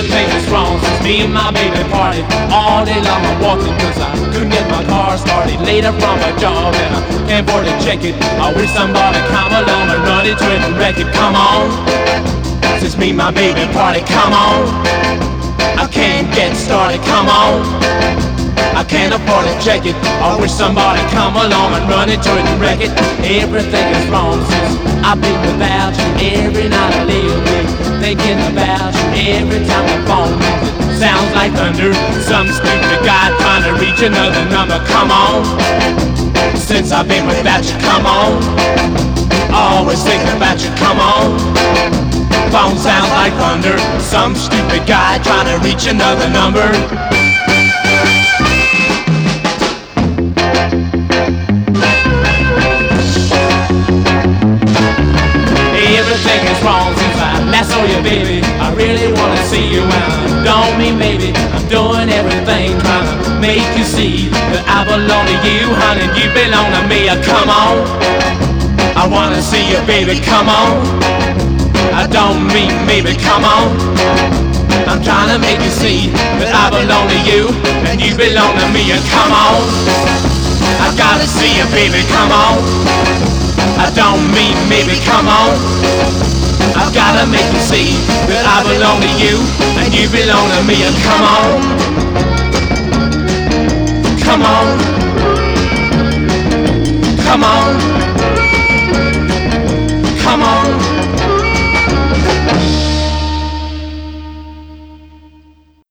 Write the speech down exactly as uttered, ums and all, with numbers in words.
Everything is wrong since me and my baby party. All day long I'm walking cause I couldn't get my car started. Later from my job and I can't afford to check it. I wish somebody come along and run into it and wreck it. Come on, since me and my baby party, come on. I can't get started, come on. I can't afford to check it. I wish somebody come along and run into it and wreck it. Everything is wrong since I've been without you. Every night I lay awake thinking about you. Every time the phone rings it sounds like thunder. Some stupid guy trying to reach another number. Come on, since I've been without you, come on. Always thinking about you, come on. Phone sounds like thunder. Some stupid guy trying to reach another number. Everything is wrong since I last saw you, baby. I really wanna see you and don't mean maybe. I'm doing everything trying to make you see that I belong to you, honey, you belong to me. Come on, I wanna see you, baby, come on. I don't mean maybe, come on. I'm trying to make you see that I belong to you and you belong to me. Come on, I gotta see you, baby, come on. I don't mean maybe, come on. I've gotta make you see that I belong to you and you belong to me. And come on, come on, come on, come on.